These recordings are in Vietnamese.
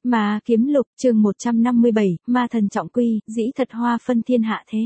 Ma kiếm lục chương 157, ma thần trọng quy, dĩ thật hoa phân thiên hạ thế.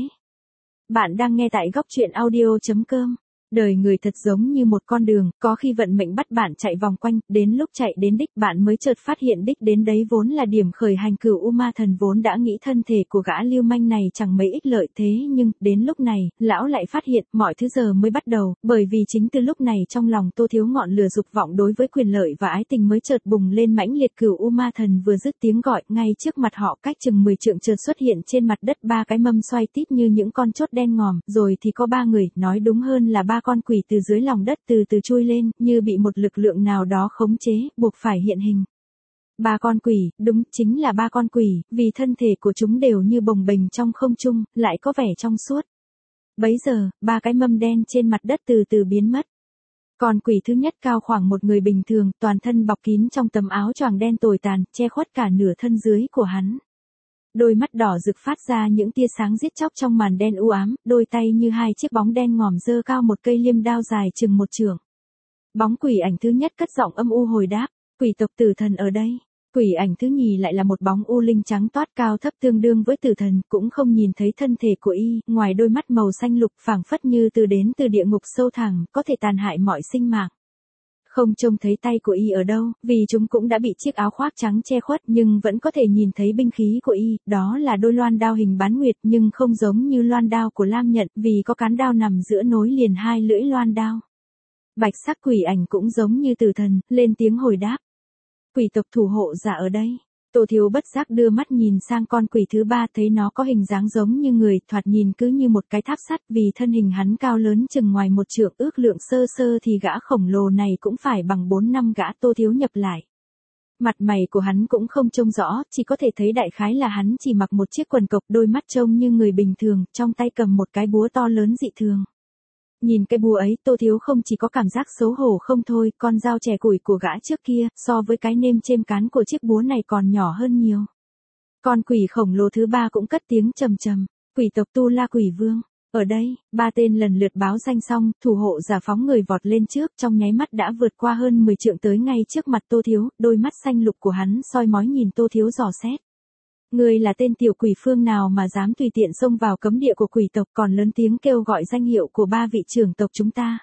Bạn đang nghe tại góc truyện audio.com. Đời người thật giống như một con đường, có khi vận mệnh bắt bạn chạy vòng quanh, đến lúc chạy đến đích bạn mới chợt phát hiện đích đến đấy vốn là điểm khởi hành. Cửu U ma thần vốn đã nghĩ thân thể của gã lưu manh này chẳng mấy ích lợi, thế nhưng, đến lúc này, lão lại phát hiện, mọi thứ giờ mới bắt đầu, bởi vì chính từ lúc này trong lòng Tô Thiếu ngọn lửa dục vọng đối với quyền lợi và ái tình mới chợt bùng lên mãnh liệt. Cửu U ma thần vừa dứt tiếng gọi, ngay trước mặt họ cách chừng 10 trượng chợt xuất hiện trên mặt đất ba cái mâm xoay tít như những con chốt đen ngòm, rồi thì có ba người, nói đúng hơn là ba con quỷ từ dưới lòng đất từ từ chui lên, như bị một lực lượng nào đó khống chế, buộc phải hiện hình. Ba con quỷ, đúng, chính là ba con quỷ, vì thân thể của chúng đều như bồng bềnh trong không trung, lại có vẻ trong suốt. Bấy giờ, ba cái mâm đen trên mặt đất từ từ biến mất. Con quỷ thứ nhất cao khoảng một người bình thường, toàn thân bọc kín trong tấm áo choàng đen tồi tàn, che khuất cả nửa thân dưới của hắn. Đôi mắt đỏ rực phát ra những tia sáng giết chóc trong màn đen u ám, đôi tay như hai chiếc bóng đen ngòm giơ cao một cây liêm đao dài chừng một trượng. Bóng quỷ ảnh thứ nhất cất giọng âm u hồi đáp, quỷ tộc Tử Thần ở đây. Quỷ ảnh thứ nhì lại là một bóng u linh trắng toát cao thấp tương đương với Tử Thần, cũng không nhìn thấy thân thể của y, ngoài đôi mắt màu xanh lục phảng phất như đến từ địa ngục sâu thẳm, có thể tàn hại mọi sinh mạng. Không trông thấy tay của y ở đâu, vì chúng cũng đã bị chiếc áo khoác trắng che khuất, nhưng vẫn có thể nhìn thấy binh khí của y, đó là đôi loan đao hình bán nguyệt, nhưng không giống như loan đao của Lam Nhận, vì có cán đao nằm giữa nối liền hai lưỡi loan đao. Bạch sắc quỷ ảnh cũng giống như Tử Thần, lên tiếng hồi đáp. Quỷ tộc thủ hộ giả ở đây. Tô Thiếu bất giác đưa mắt nhìn sang con quỷ thứ ba, thấy nó có hình dáng giống như người, thoạt nhìn cứ như một cái tháp sắt, vì thân hình hắn cao lớn chừng ngoài một trượng, ước lượng sơ sơ thì gã khổng lồ này cũng phải bằng 4 năm gã. Tô Thiếu nhập lại. Mặt mày của hắn cũng không trông rõ, chỉ có thể thấy đại khái là hắn chỉ mặc một chiếc quần cộc, đôi mắt trông như người bình thường, trong tay cầm một cái búa to lớn dị thường. Nhìn cái búa ấy, Tô Thiếu không chỉ có cảm giác xấu hổ không thôi, con dao chẻ củi của gã trước kia, so với cái nêm chêm cán của chiếc búa này còn nhỏ hơn nhiều. Con quỷ khổng lồ thứ ba cũng cất tiếng trầm trầm, quỷ tộc Tu La Quỷ Vương. Ở đây, ba tên lần lượt báo danh xong, thủ hộ giả phóng người vọt lên trước, trong nháy mắt đã vượt qua hơn 10 trượng tới ngay trước mặt Tô Thiếu, đôi mắt xanh lục của hắn soi mói nhìn Tô Thiếu dò xét. Ngươi là tên tiểu quỷ phương nào mà dám tùy tiện xông vào cấm địa của quỷ tộc, còn lớn tiếng kêu gọi danh hiệu của ba vị trưởng tộc chúng ta.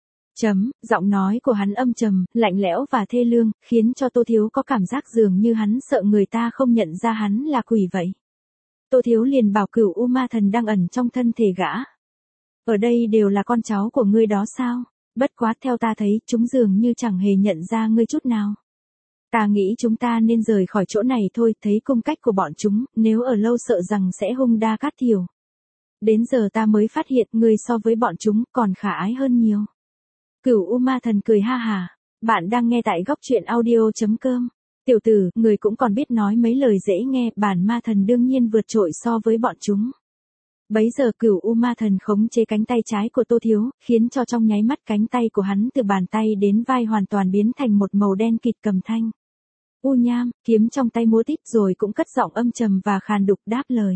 Giọng nói của hắn âm trầm, lạnh lẽo và thê lương, khiến cho Tô Thiếu có cảm giác dường như hắn sợ người ta không nhận ra hắn là quỷ vậy. Tô Thiếu liền bảo Cửu U ma thần đang ẩn trong thân thể gã. Ở đây đều là con cháu của ngươi đó sao? Bất quá theo ta thấy, chúng dường như chẳng hề nhận ra ngươi chút nào. Ta nghĩ chúng ta nên rời khỏi chỗ này thôi, thấy cung cách của bọn chúng, nếu ở lâu sợ rằng sẽ hung đa cát thiểu. Đến giờ ta mới phát hiện ngươi so với bọn chúng còn khả ái hơn nhiều. Cửu U ma thần cười ha hà. Bạn đang nghe tại góc truyện audio.com. Tiểu tử, người cũng còn biết nói mấy lời dễ nghe, bản ma thần đương nhiên vượt trội so với bọn chúng. Bấy giờ Cửu U ma thần khống chế cánh tay trái của Tô Thiếu, khiến cho trong nháy mắt cánh tay của hắn từ bàn tay đến vai hoàn toàn biến thành một màu đen kịt cầm thanh. U Nham, kiếm trong tay múa tít, rồi cũng cất giọng âm trầm và khàn đục đáp lời.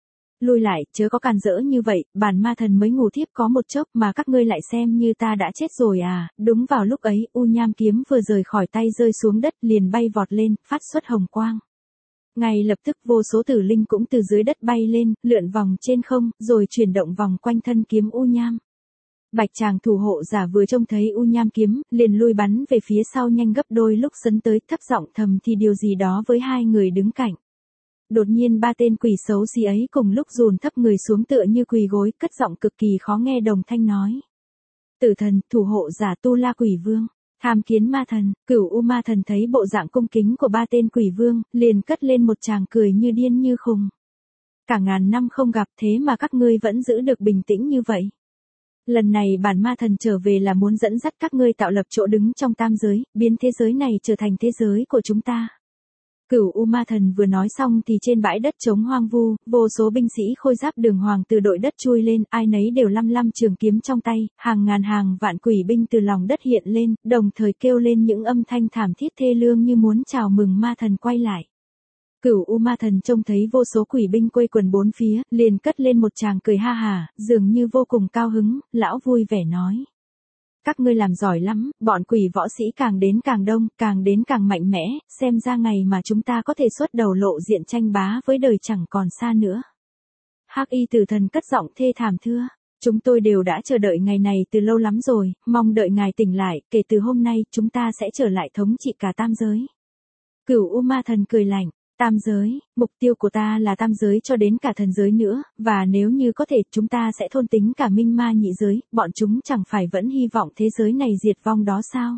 Lui lại, chớ có càn rỡ như vậy, bản ma thần mới ngủ thiếp có một chốc mà các ngươi lại xem như ta đã chết rồi à. Đúng vào lúc ấy, U Nham kiếm vừa rời khỏi tay rơi xuống đất, liền bay vọt lên, phát xuất hồng quang. Ngay lập tức vô số tử linh cũng từ dưới đất bay lên, lượn vòng trên không, rồi chuyển động vòng quanh thân kiếm U Nham. Bạch chàng thủ hộ giả vừa trông thấy U Nham kiếm, liền lui bắn về phía sau nhanh gấp đôi lúc sấn tới, thấp giọng thầm thì điều gì đó với hai người đứng cạnh. Đột nhiên ba tên quỷ xấu xí ấy cùng lúc dồn thấp người xuống tựa như quỳ gối, cất giọng cực kỳ khó nghe đồng thanh nói. Tử Thần, thủ hộ giả Tu La Quỷ Vương, tham kiến ma thần. Cửu U ma thần thấy bộ dạng cung kính của ba tên quỷ vương, liền cất lên một tràng cười như điên như khùng. Cả ngàn năm không gặp, thế mà các ngươi vẫn giữ được bình tĩnh như vậy. Lần này bản ma thần trở về là muốn dẫn dắt các ngươi tạo lập chỗ đứng trong tam giới, biến thế giới này trở thành thế giới của chúng ta. Cửu U ma thần vừa nói xong thì trên bãi đất trống hoang vu, vô số binh sĩ khôi giáp đường hoàng từ đội đất chui lên, ai nấy đều lăm lăm trường kiếm trong tay, hàng ngàn hàng vạn quỷ binh từ lòng đất hiện lên, đồng thời kêu lên những âm thanh thảm thiết thê lương như muốn chào mừng ma thần quay lại. Cửu U ma thần trông thấy vô số quỷ binh quây quần bốn phía, liền cất lên một tràng cười ha hà, dường như vô cùng cao hứng, lão vui vẻ nói. Các ngươi làm giỏi lắm, bọn quỷ võ sĩ càng đến càng đông, càng đến càng mạnh mẽ, xem ra ngày mà chúng ta có thể xuất đầu lộ diện tranh bá với đời chẳng còn xa nữa. Hắc y tử thần cất giọng thê thảm thưa. Chúng tôi đều đã chờ đợi ngày này từ lâu lắm rồi, mong đợi ngài tỉnh lại, kể từ hôm nay chúng ta sẽ trở lại thống trị cả tam giới. Cửu U Ma Thần cười lạnh, tam giới, mục tiêu của ta là tam giới cho đến cả thần giới nữa, và nếu như có thể chúng ta sẽ thôn tính cả minh ma nhị giới, bọn chúng chẳng phải vẫn hy vọng thế giới này diệt vong đó sao?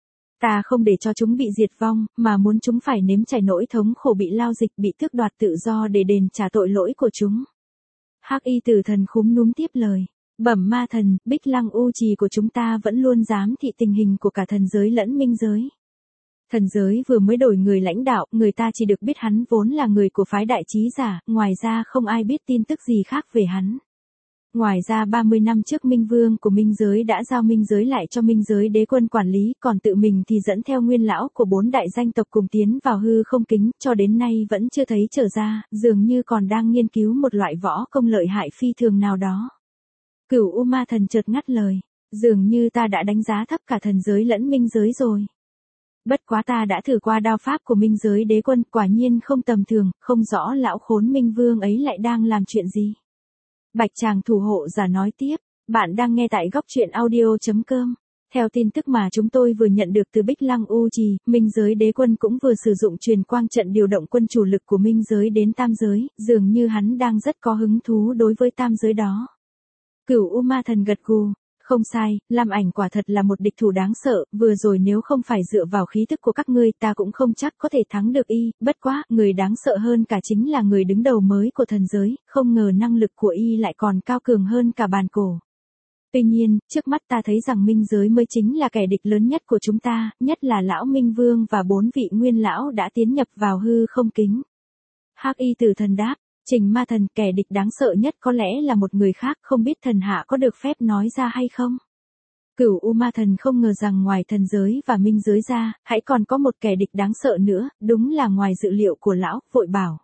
Ta không để cho chúng bị diệt vong, mà muốn chúng phải nếm trải nỗi thống khổ bị lao dịch bị tước đoạt tự do để đền trả tội lỗi của chúng. Hắc y tử thần khúm núm tiếp lời. Bẩm ma thần, Bích Lăng U Trì của chúng ta vẫn luôn giám thị tình hình của cả thần giới lẫn minh giới. Thần giới vừa mới đổi người lãnh đạo, người ta chỉ được biết hắn vốn là người của phái đại trí giả, ngoài ra không ai biết tin tức gì khác về hắn. Ngoài ra 30 năm trước Minh Vương của Minh giới đã giao Minh giới lại cho Minh giới đế quân quản lý, còn tự mình thì dẫn theo nguyên lão của 4 đại danh tộc cùng tiến vào hư không kính, cho đến nay vẫn chưa thấy trở ra, dường như còn đang nghiên cứu một loại võ công lợi hại phi thường nào đó. Cửu U Ma Thần chợt ngắt lời, dường như ta đã đánh giá thấp cả thần giới lẫn minh giới rồi. Bất quá ta đã thử qua đao pháp của minh giới đế quân, quả nhiên không tầm thường, không rõ lão khốn Minh Vương ấy lại đang làm chuyện gì. Bạch chàng thủ hộ giả nói tiếp, bạn đang nghe tại góc truyện audio.com. Theo tin tức mà chúng tôi vừa nhận được từ Bích Lăng U Trì, minh giới đế quân cũng vừa sử dụng truyền quang trận điều động quân chủ lực của minh giới đến tam giới, dường như hắn đang rất có hứng thú đối với tam giới đó. Cửu U Ma Thần gật gù, không sai, Lam Ảnh quả thật là một địch thủ đáng sợ, vừa rồi nếu không phải dựa vào khí tức của các ngươi ta cũng không chắc có thể thắng được y, bất quá, người đáng sợ hơn cả chính là người đứng đầu mới của thần giới, không ngờ năng lực của y lại còn cao cường hơn cả bàn cổ. Tuy nhiên, trước mắt ta thấy rằng minh giới mới chính là kẻ địch lớn nhất của chúng ta, nhất là lão Minh Vương và 4 vị nguyên lão đã tiến nhập vào hư không kính. Hắc y tử thần đáp. Trình Ma Thần, kẻ địch đáng sợ nhất có lẽ là một người khác, không biết thần hạ có được phép nói ra hay không? Cửu U Ma Thần không ngờ rằng ngoài thần giới và minh giới ra, hãy còn có một kẻ địch đáng sợ nữa, đúng là ngoài dự liệu của lão, vội bảo.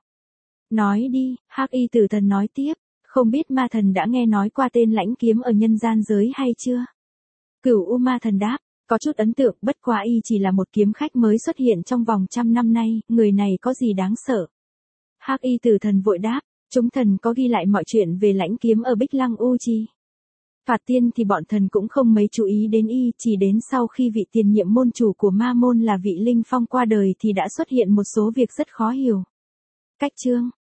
Nói đi, Hắc y tử thần nói tiếp, không biết Ma Thần đã nghe nói qua tên lãnh kiếm ở nhân gian giới hay chưa? Cửu U Ma Thần đáp, có chút ấn tượng, bất quá y chỉ là một kiếm khách mới xuất hiện trong vòng 100 năm nay, người này có gì đáng sợ? Hắc y tử thần vội đáp, chúng thần có ghi lại mọi chuyện về lãnh kiếm ở Bích Lăng U Trì. Phạt tiên thì bọn thần cũng không mấy chú ý đến y, chỉ đến sau khi vị tiền nhiệm môn chủ của ma môn là vị Linh Phong qua đời thì đã xuất hiện một số việc rất khó hiểu. Cách chương